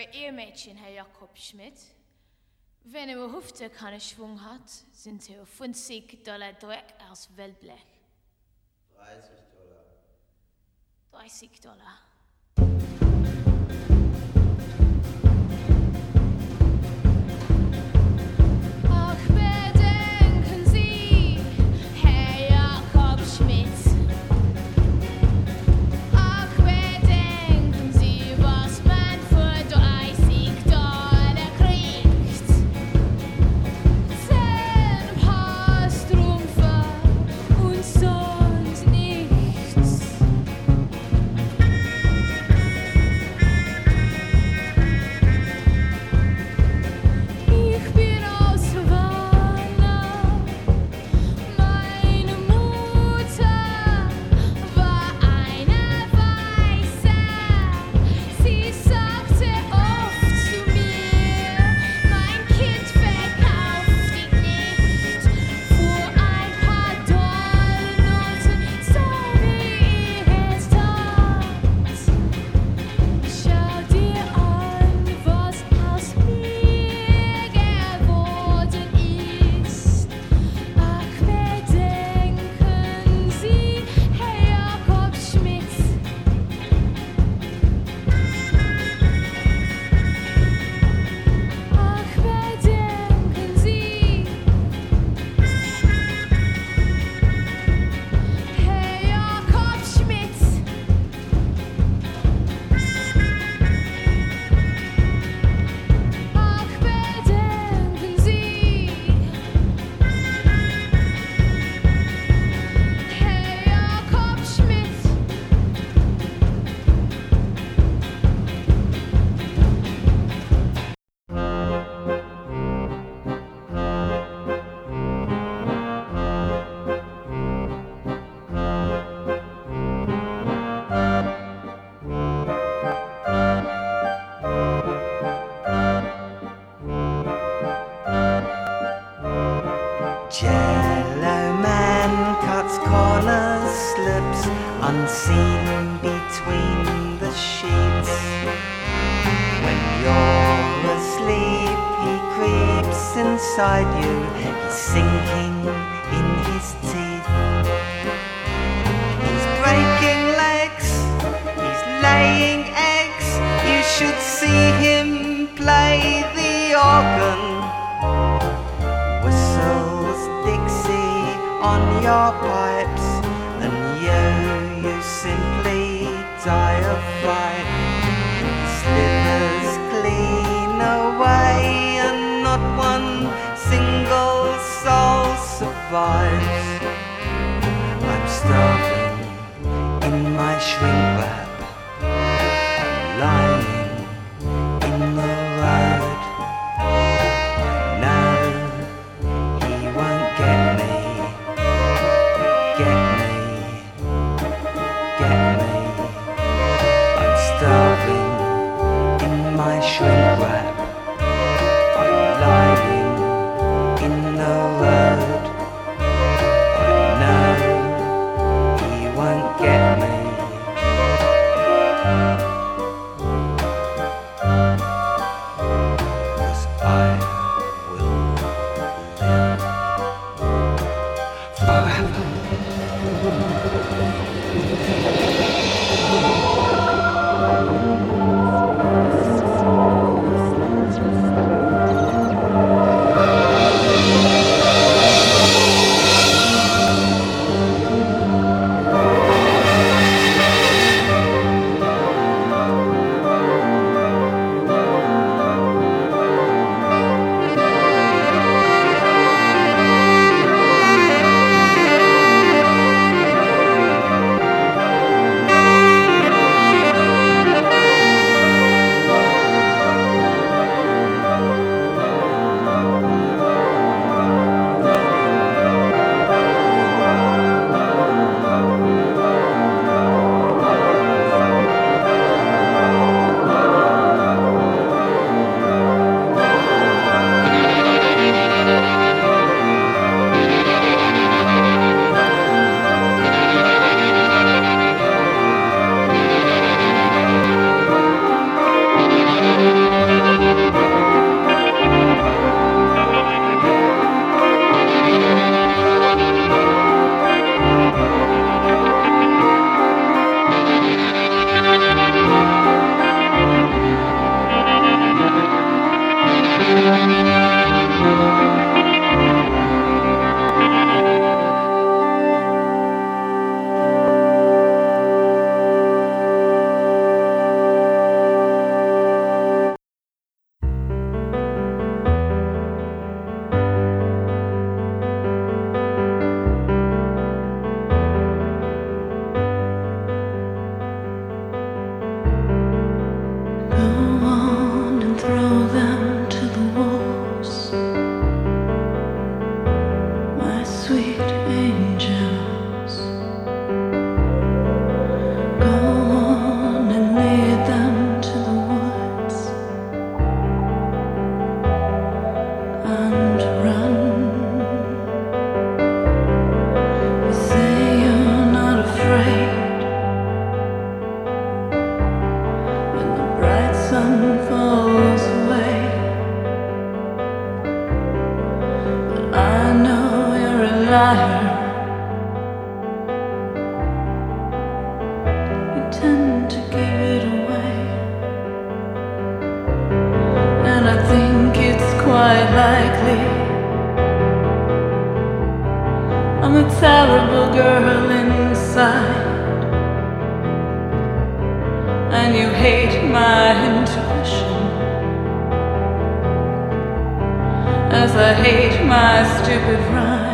Ehemädchen, Herr Jakob Schmidt. Wenn er Hüfte keinen Schwung hat, sind er $50 Dreck aus Wellblech. $30. Ach, bedenken Sie, Herr Jakob Schmidt. Ach, bedenken Sie, was man für $30 kriegt. 10 Paar Strümpfe und sonst nichts. Ich bin aus Havanna. Meine Mutter war eine Weiße. Sie sagte oft zu mir: Mein Kind, verkauf dich nicht für ein paar Dollarnoten, so wie ich es tat. Schau dir an, was aus mir geworden ist. Ach, bedenken Sie, Herr Jakob Schmidt. Ach, bedenken Sie, Herr Jakob Schmidt. Ach, bedenken Sie, Herr Jakob Schmidt. Jello man cuts corners, slips unseen between the sheets. When you're asleep, he creeps inside you. He's sinking in his teeth. He's breaking legs, he's laying eggs. You should see him play the organ. Whistles Dixie on your pipes, and you simply die of fright. Slithers clean away, and not one single soul survives. I'm starving in my shrink wrap, lying in the road. No, he won't get me, get me, get me. I'm starving in my shrink wrap. I'm lying in the road. I know he won't get me. sweet angels. Go on and lead them to the woods and run. You say you're not afraid when the bright sun falls away, but I know you're a liar. You tend to give it away, and I think it's quite likely I'm a terrible girl inside, and you hate my intuition as I hate my stupid rhymes.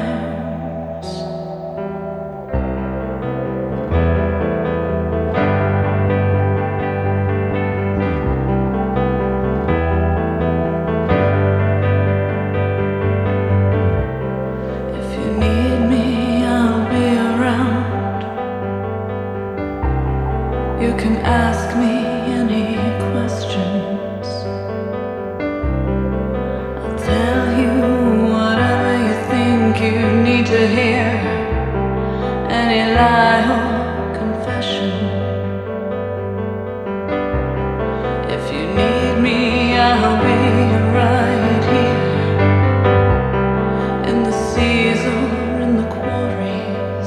If you need me, I'll be around. You can ask me any questions. I'll tell you whatever you think you need to hear, any lie or confession. If you need me, I'll be right here, in the seas or in the quarries.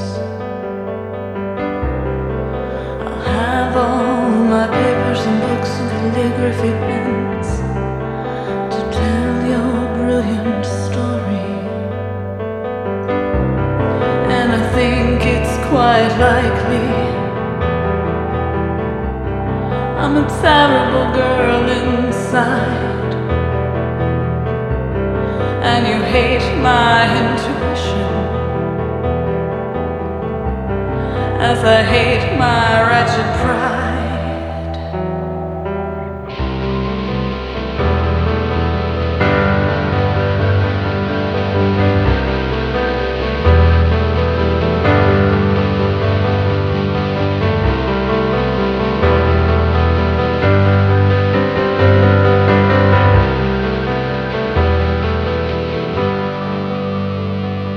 I'll have all my papers and books and calligraphy pens to tell your brilliant story. And I think it's quite likely I'm a terrible girl inside, and you hate my intuition as I hate my wretched pride.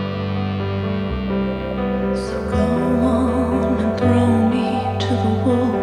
So go on and throw me to the wolves.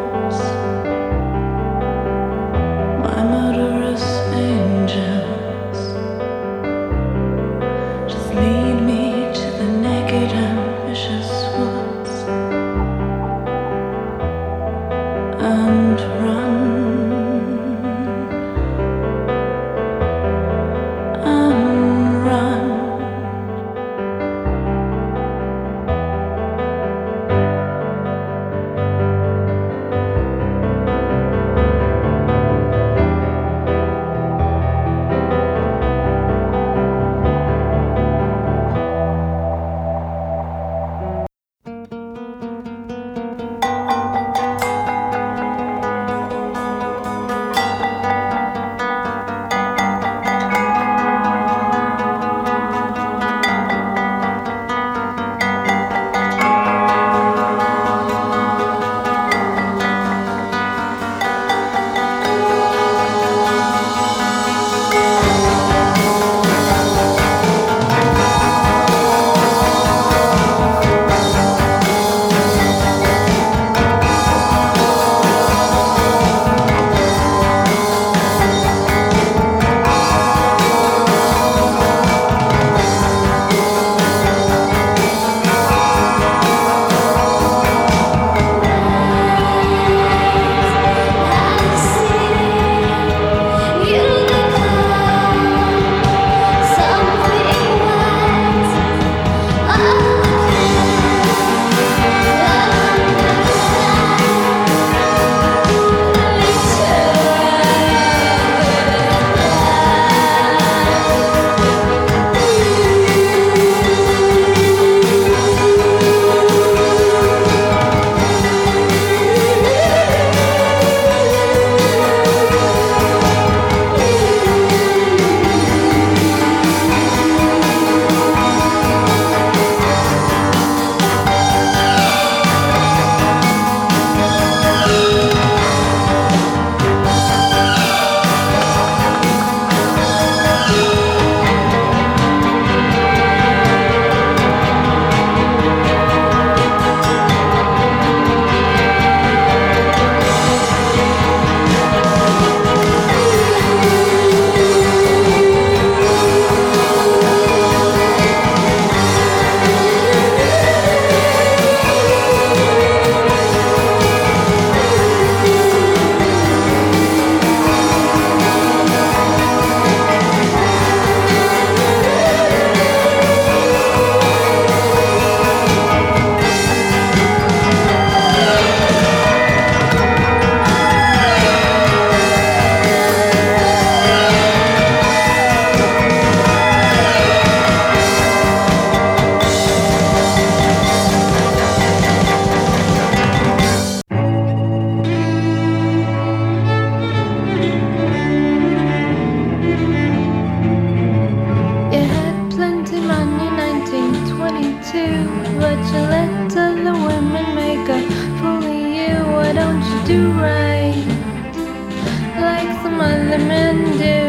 too, but you let other women make a fool of you. Why don't you do right like some other men do?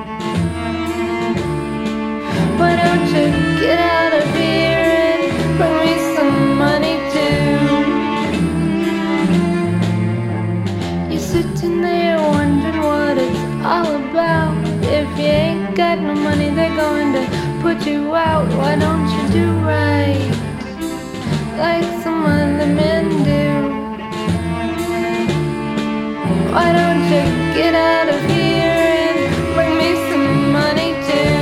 Why don't you get out of here and bring me some money too? You're sitting there wondering what it's all about. If you ain't got no money, they're going to put you out. Why don't you do right like some other men do? Why don't you get out of here and bring me some money too?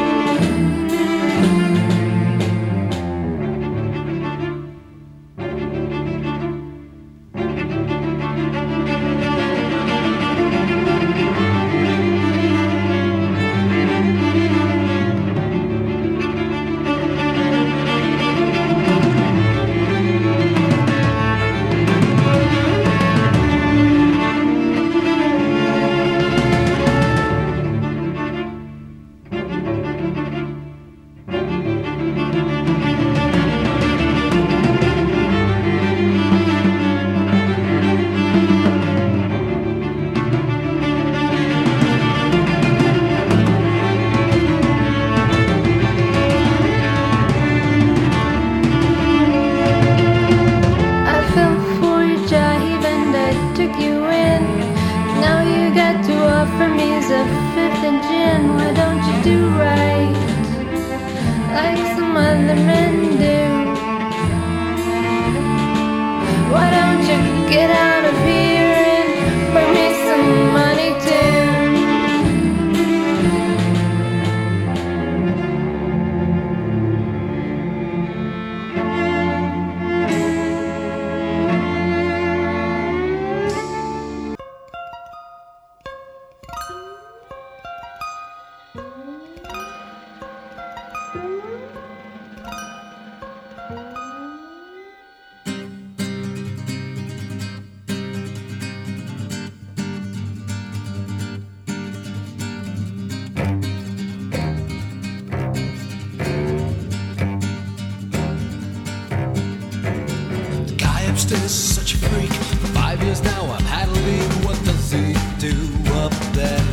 Such a freak. For 5 years now I'm handling. What does he do up there?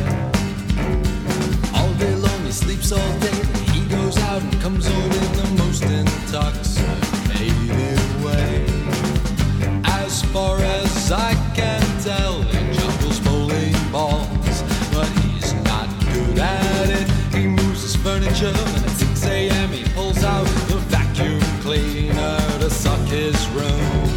All day long he sleeps all day. He goes out and comes home in the most intoxicated way. As far as I can tell, he juggles bowling balls, but he's not good at it. He moves his furniture, and at 6 a.m. he pulls out the vacuum cleaner to suck his room.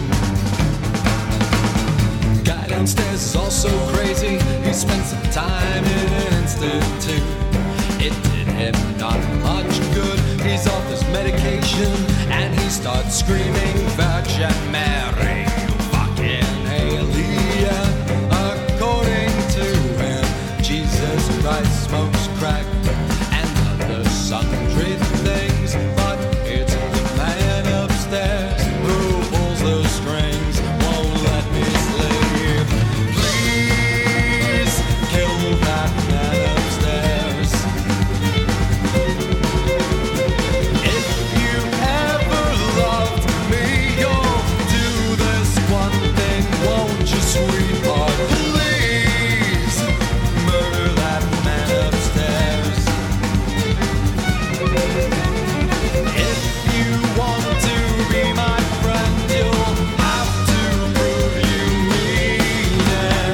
Downstairs is also crazy. He spent some time in an institute. It did him not much good. He's off his medication and he starts screaming, Virgin Mary, you fucking alien. According to him, Jesus Christ smokes crack and other sundry things, but it's the man upstairs who pulls the strings, won't let me sleep. That man upstairs. If you ever loved me, you'll do this one thing, won't you, sweetheart? Please murder that man upstairs. If you want to be my friend, you'll have to prove you mean it.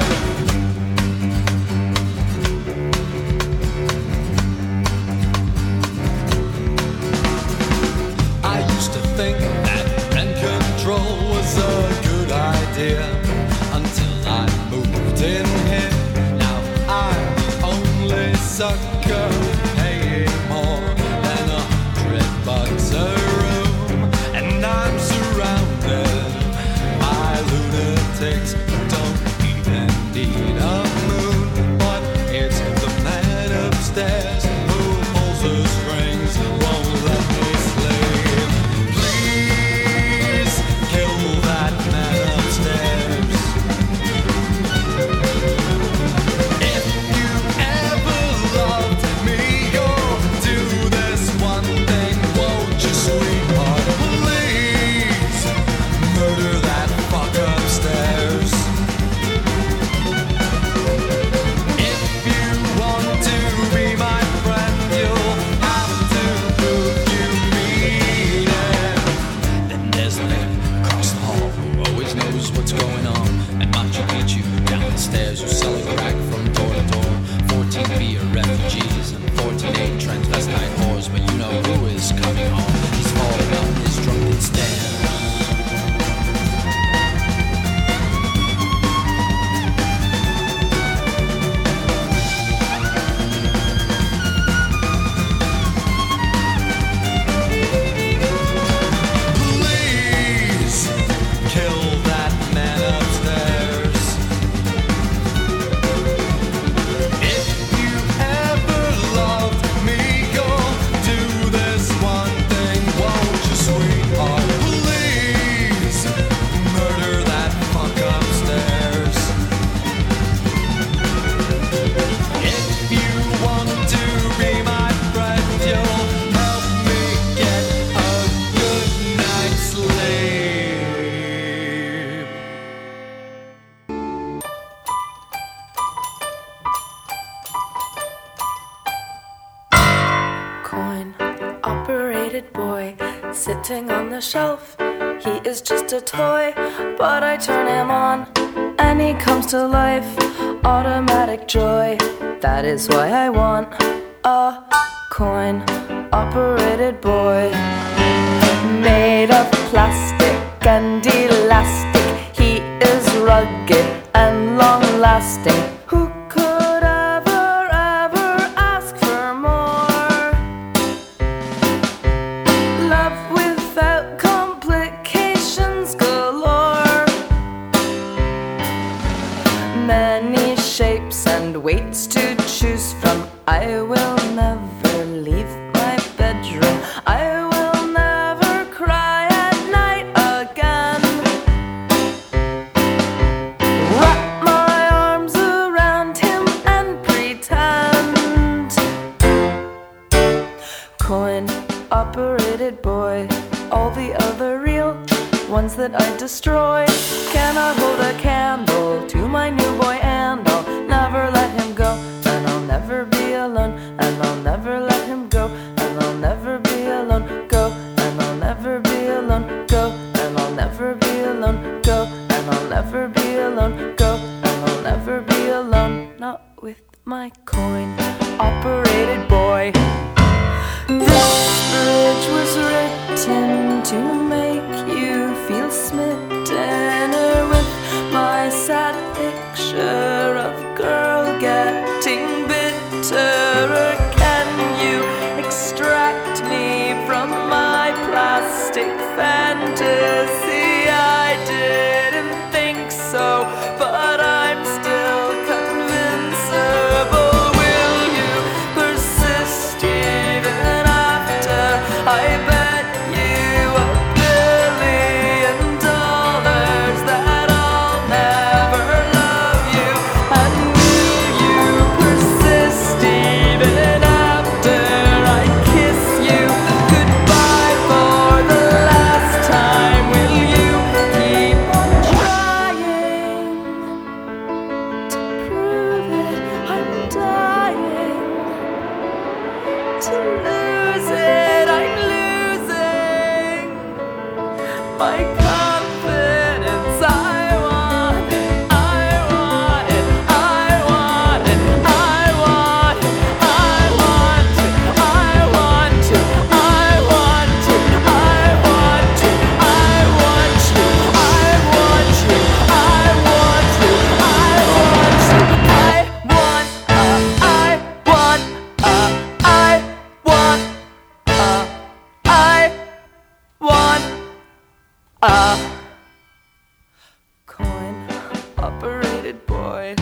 Think that rent control was a good idea until I moved in here. Now I'm the only sucker paying more than $100 a room, and I'm surrounded by lunatics who don't even need a moon. But it's the man upstairs who pulls the strings, won't let me sleep. Please sitting on the shelf. He is just a toy, but I turn him on and he comes to life. Automatic joy, that is why I want a coin-operated boy. Made of plastic and elastic, he is rugged and long-lasting. Who could ever ask for more? Love without complications galore. Many shapes and weights to choose from. I will never leave my bedroom. I will never cry at night again. Wrap my arms around him and pretend. Coin-operated boy. All the other real ones that I destroy cannot hold a candle to my new boy, and I'll never let him go. And I'll never be alone, and I'll never let him go. And I'll never be alone, go. And I'll never be alone, go. And I'll never be alone, go. And I'll never be alone, go. And I'll never be alone, not with my coin-operated boy. This bridge was written to make you feel smitten with my sad picture of girl getting bitter. Can you extract me from my plastic fantasy? I didn't think so, but I'm still convincible. Will you persist even after I bet you $1 billion that I'll never love you? And will you persist even after I kiss you goodbye for the last time? Will you keep on trying to prove it? I'm dying to lose it. I'm losing my confidence. I want it, I want it, I want it, I want it, I want it, I want to, I want to, I want to, I want you, I want you, I want you, I want you, I want, I want, a coin-operated boy.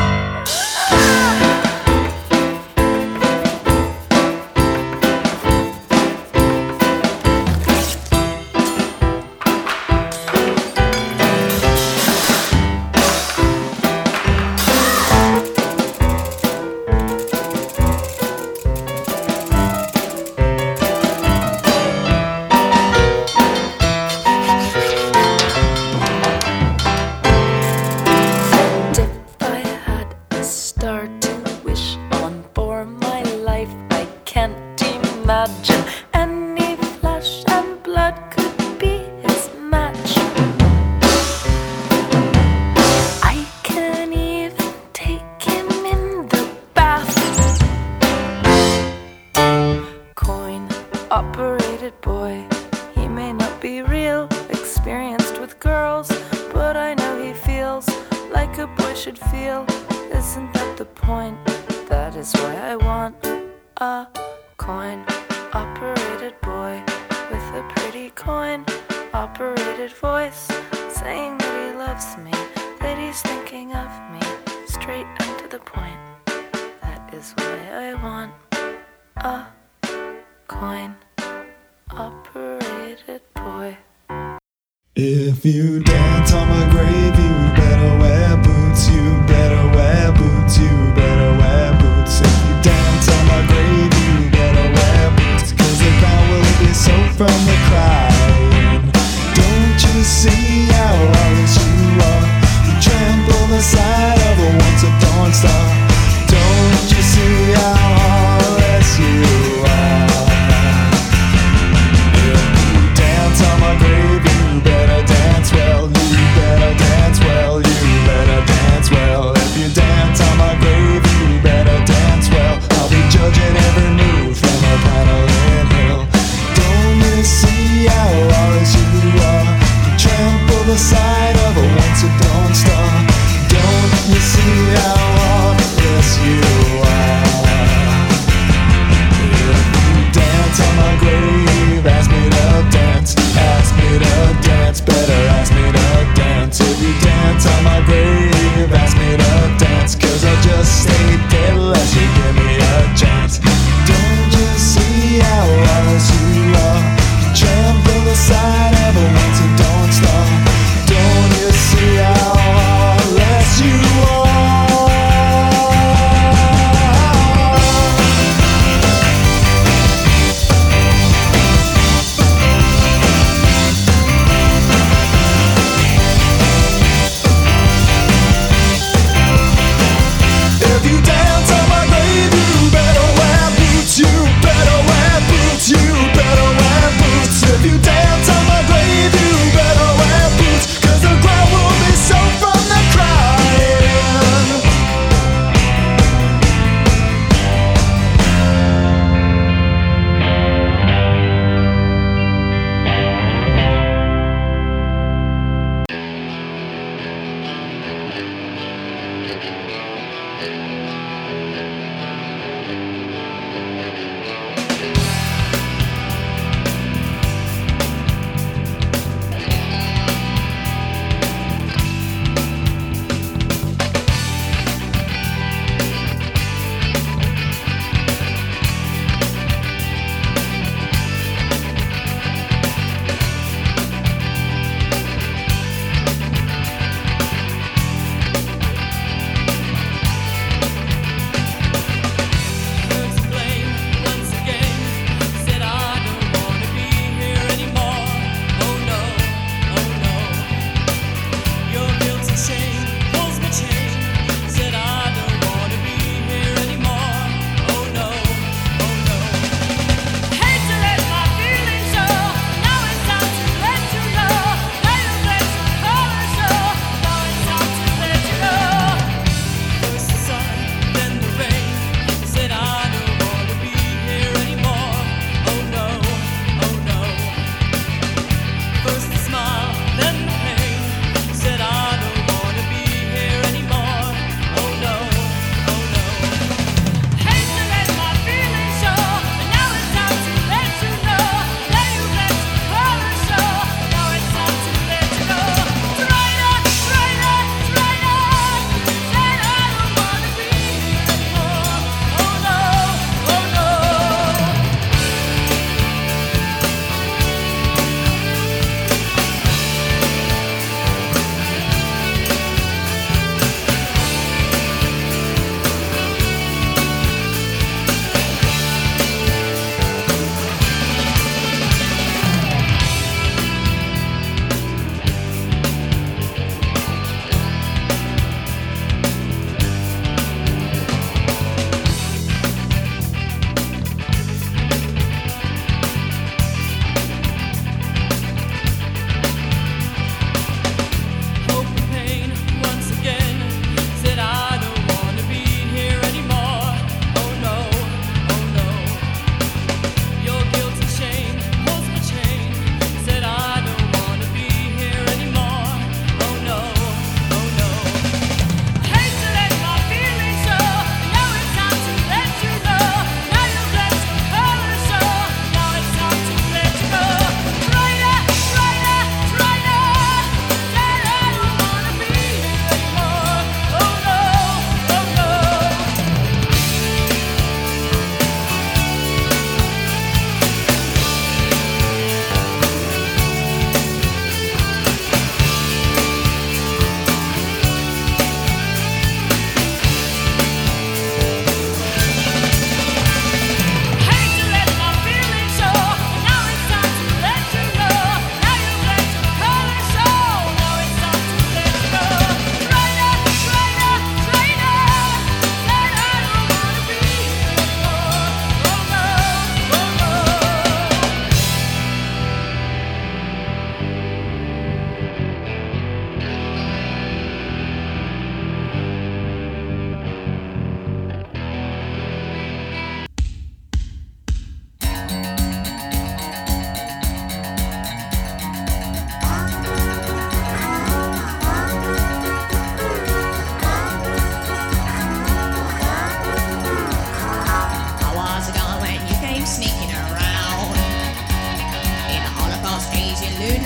If I had a star to wish on for my life, I can't imagine any flesh and blood could be his match. I can even take him in the bath. Coin-operated boy. He may not be real, experienced with girls, but I know he feels like a boy should feel. Isn't that the point? That is why I want a coin-operated boy with a pretty coin-operated voice, saying that he loves me, that he's thinking of me, straight and to the point. That is why I want a coin-operated boy. If you dance on my grave, you better wear boots, you better wear boots, you better wear boots. If you dance on my grave, you better wear boots, 'cause the ground will be soaked from the crying. Don't you see how honest you are? You trample the side of a once a dawn star. Don't you see how heartless you are? If you dance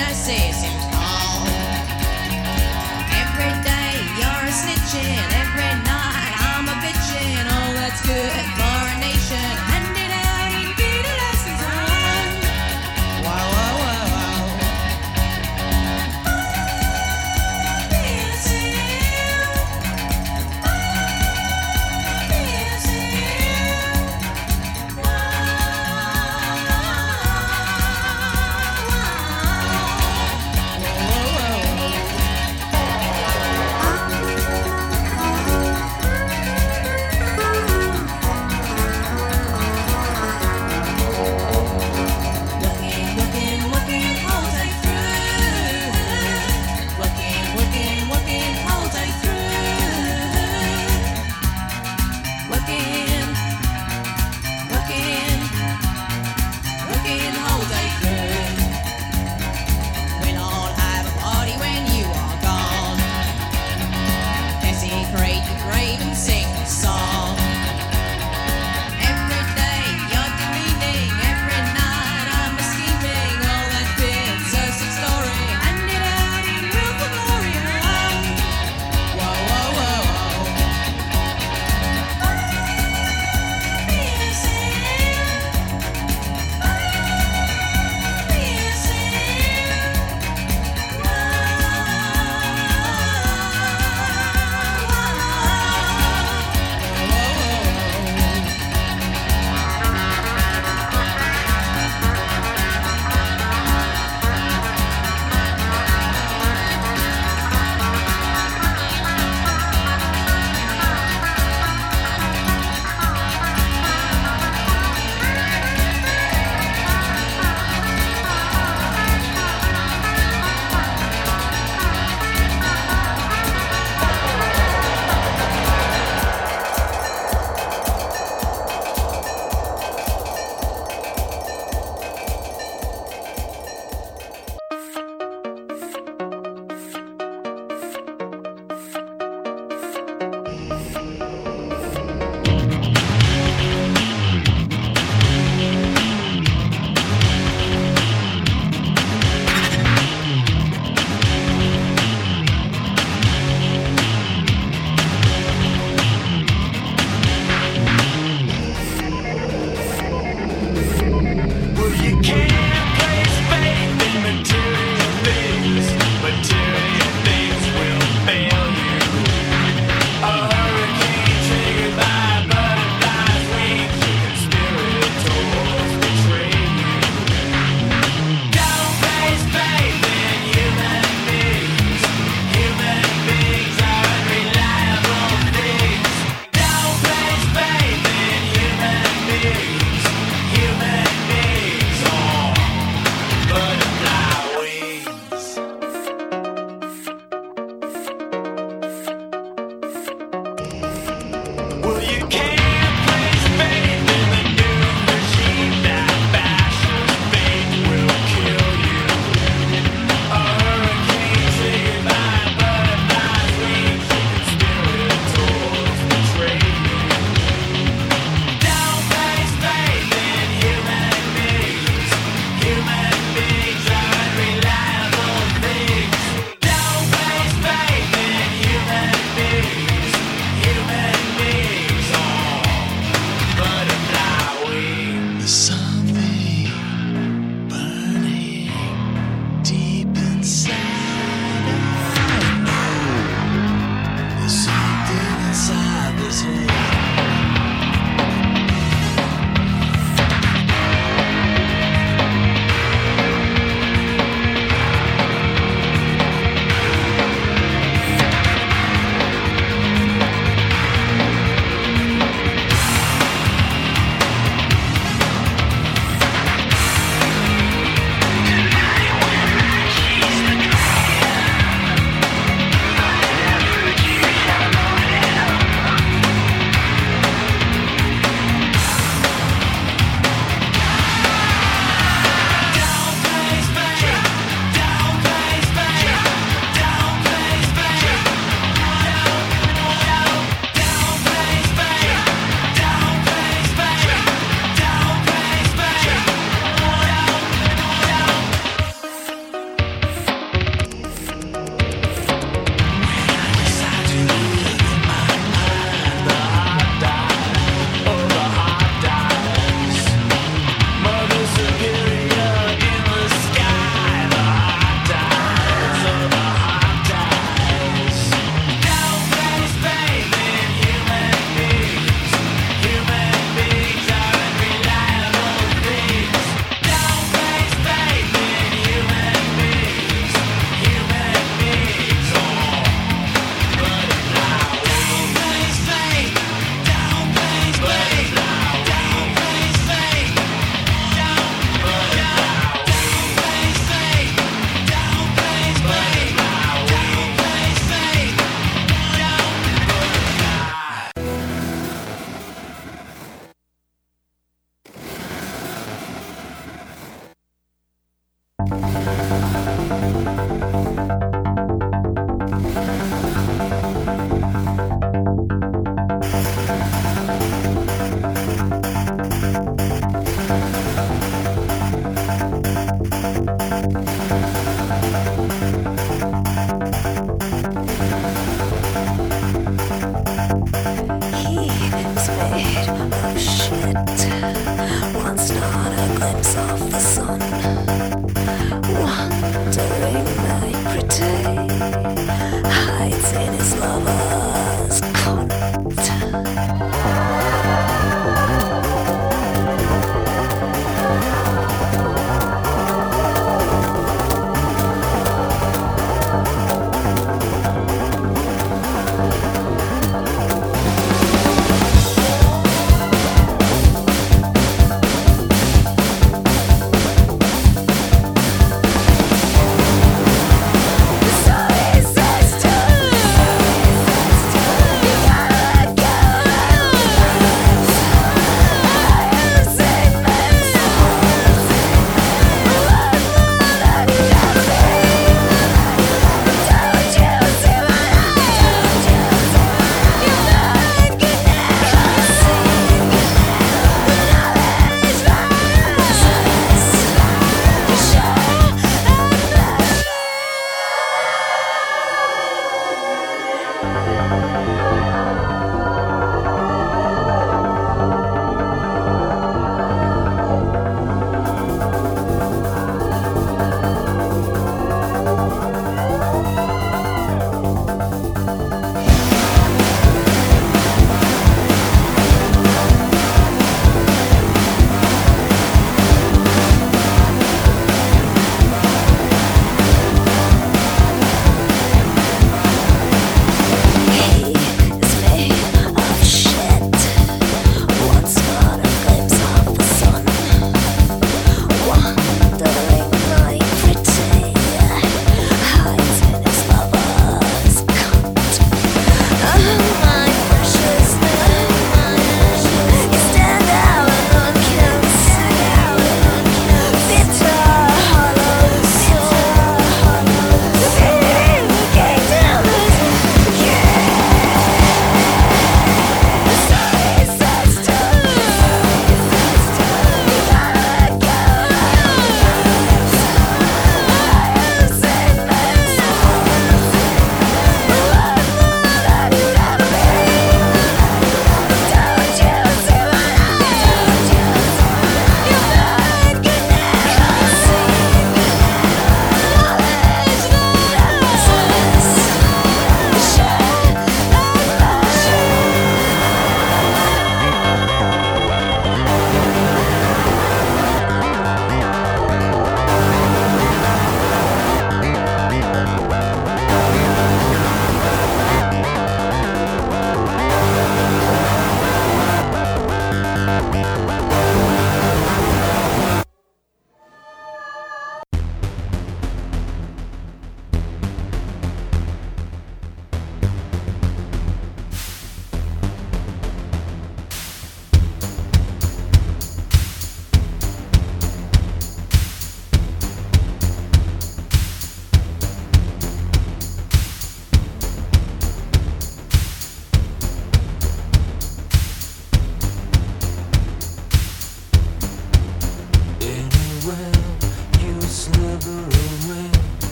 nurses in call. Every day you're a snitching, every night I'm a bitching. Oh, that's good for a nation. Handing out and beating lessons on. Wow, wow, wow, wow.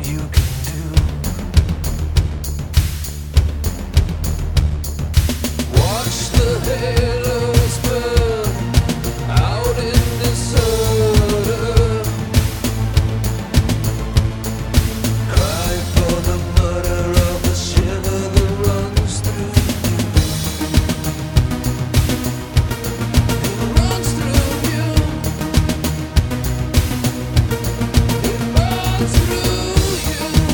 you can do. Watch the halos burn out in disorder. Cry for the murder of the shiver that runs through you. It runs through you. It runs through you.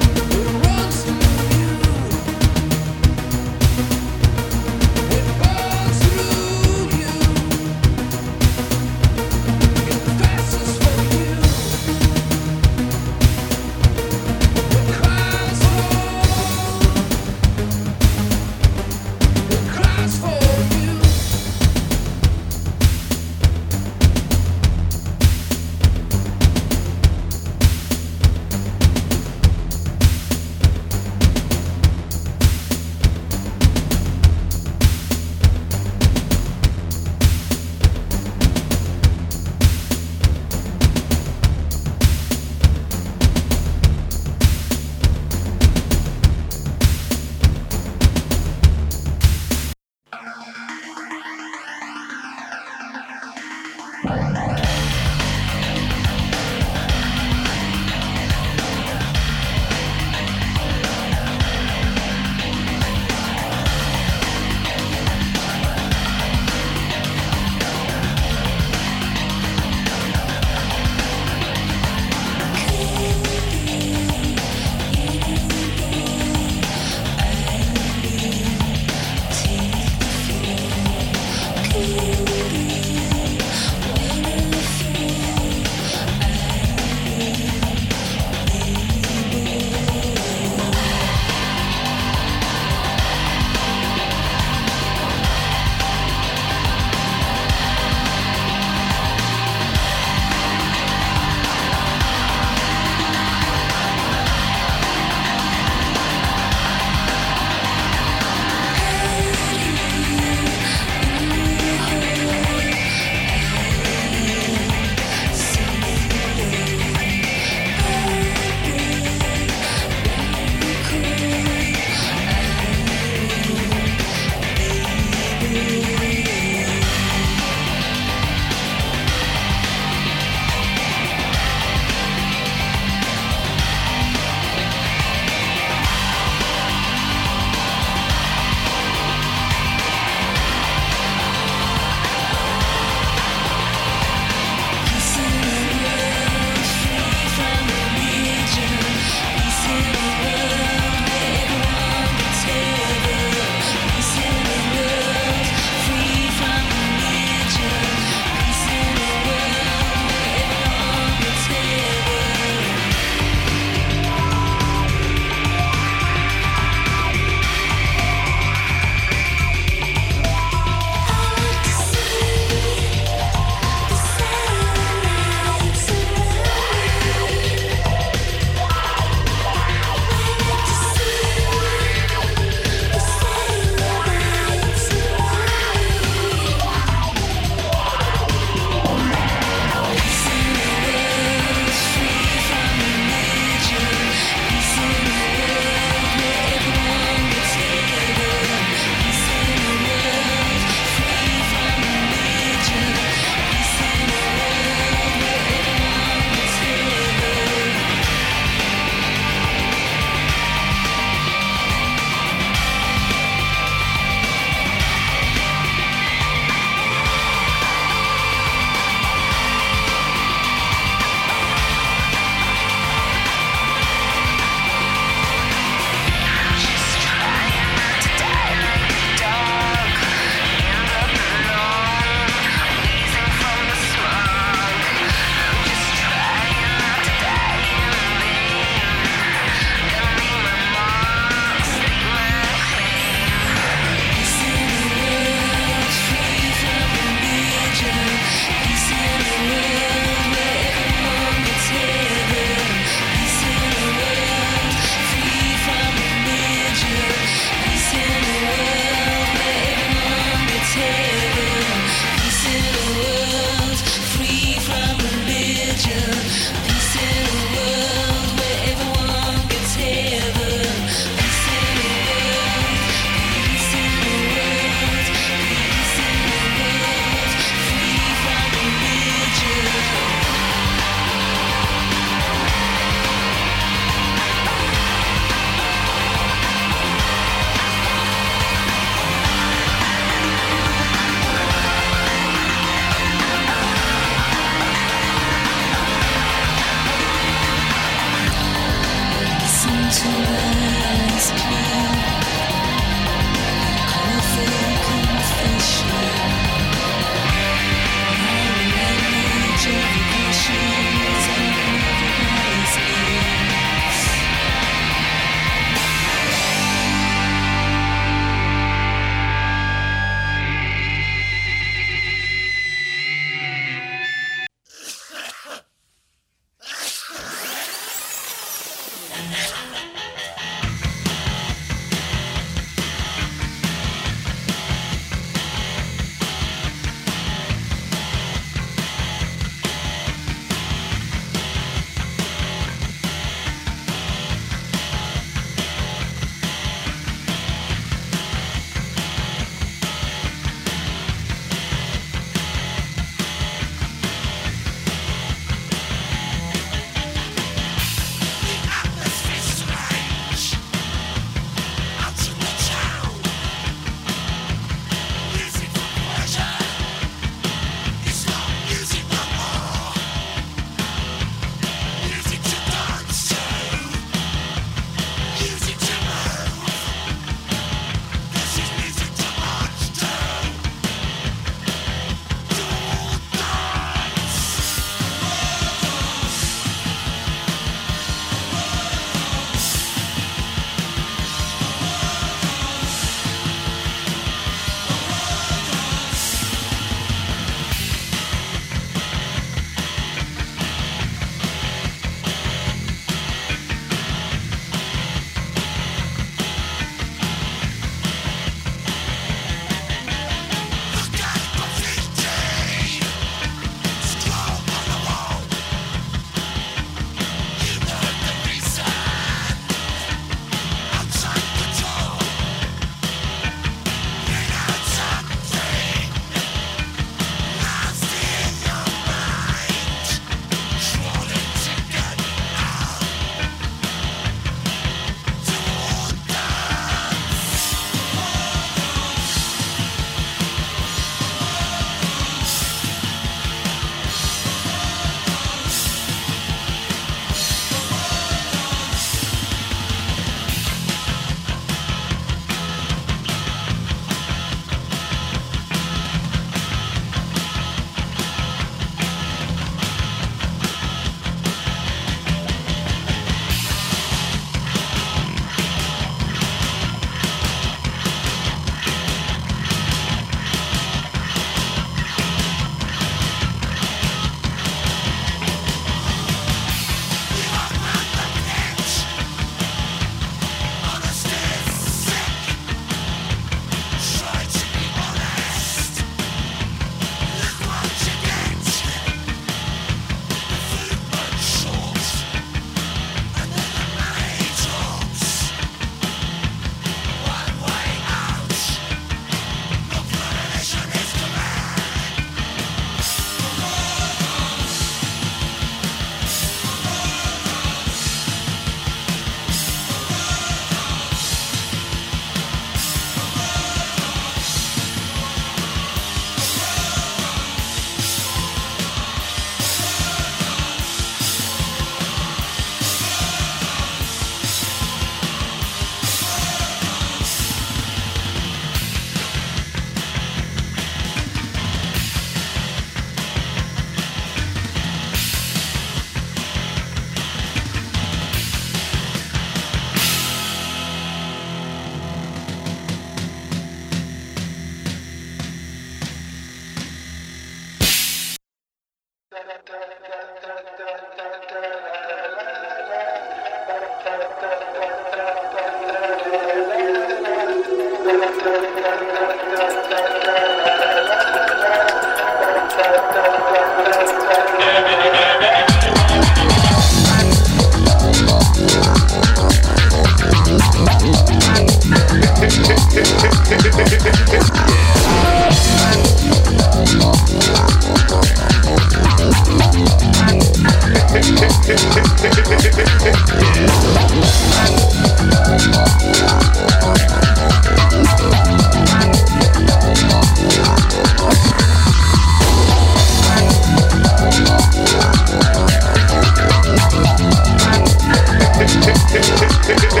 Hey,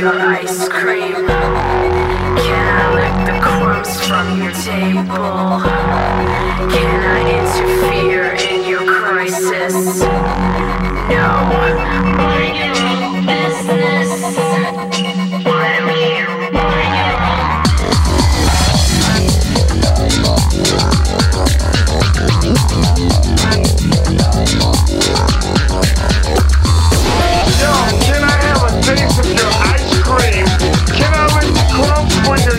your ice cream? Can I lick the crumbs from your table? Can I interfere in your crisis? No. Mind your own business. Why don't you mind your own? Yo, can I have a taste of your ice cream? Can I lick the crumbs for your...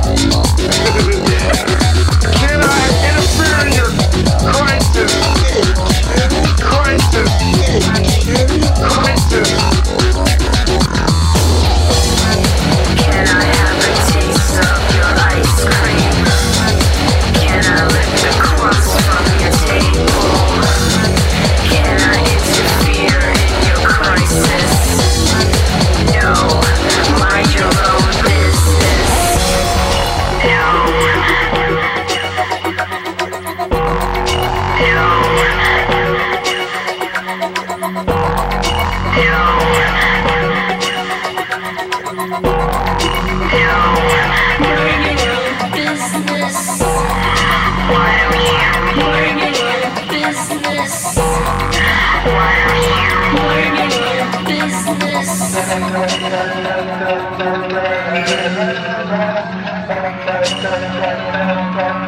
Can I interfere in your crisis? Crisis. Crisis. Can I have a taste of your ice cream? Can I lick the crumbs from your table? Can I interfere in your crisis? No, mind your own business. No. Business.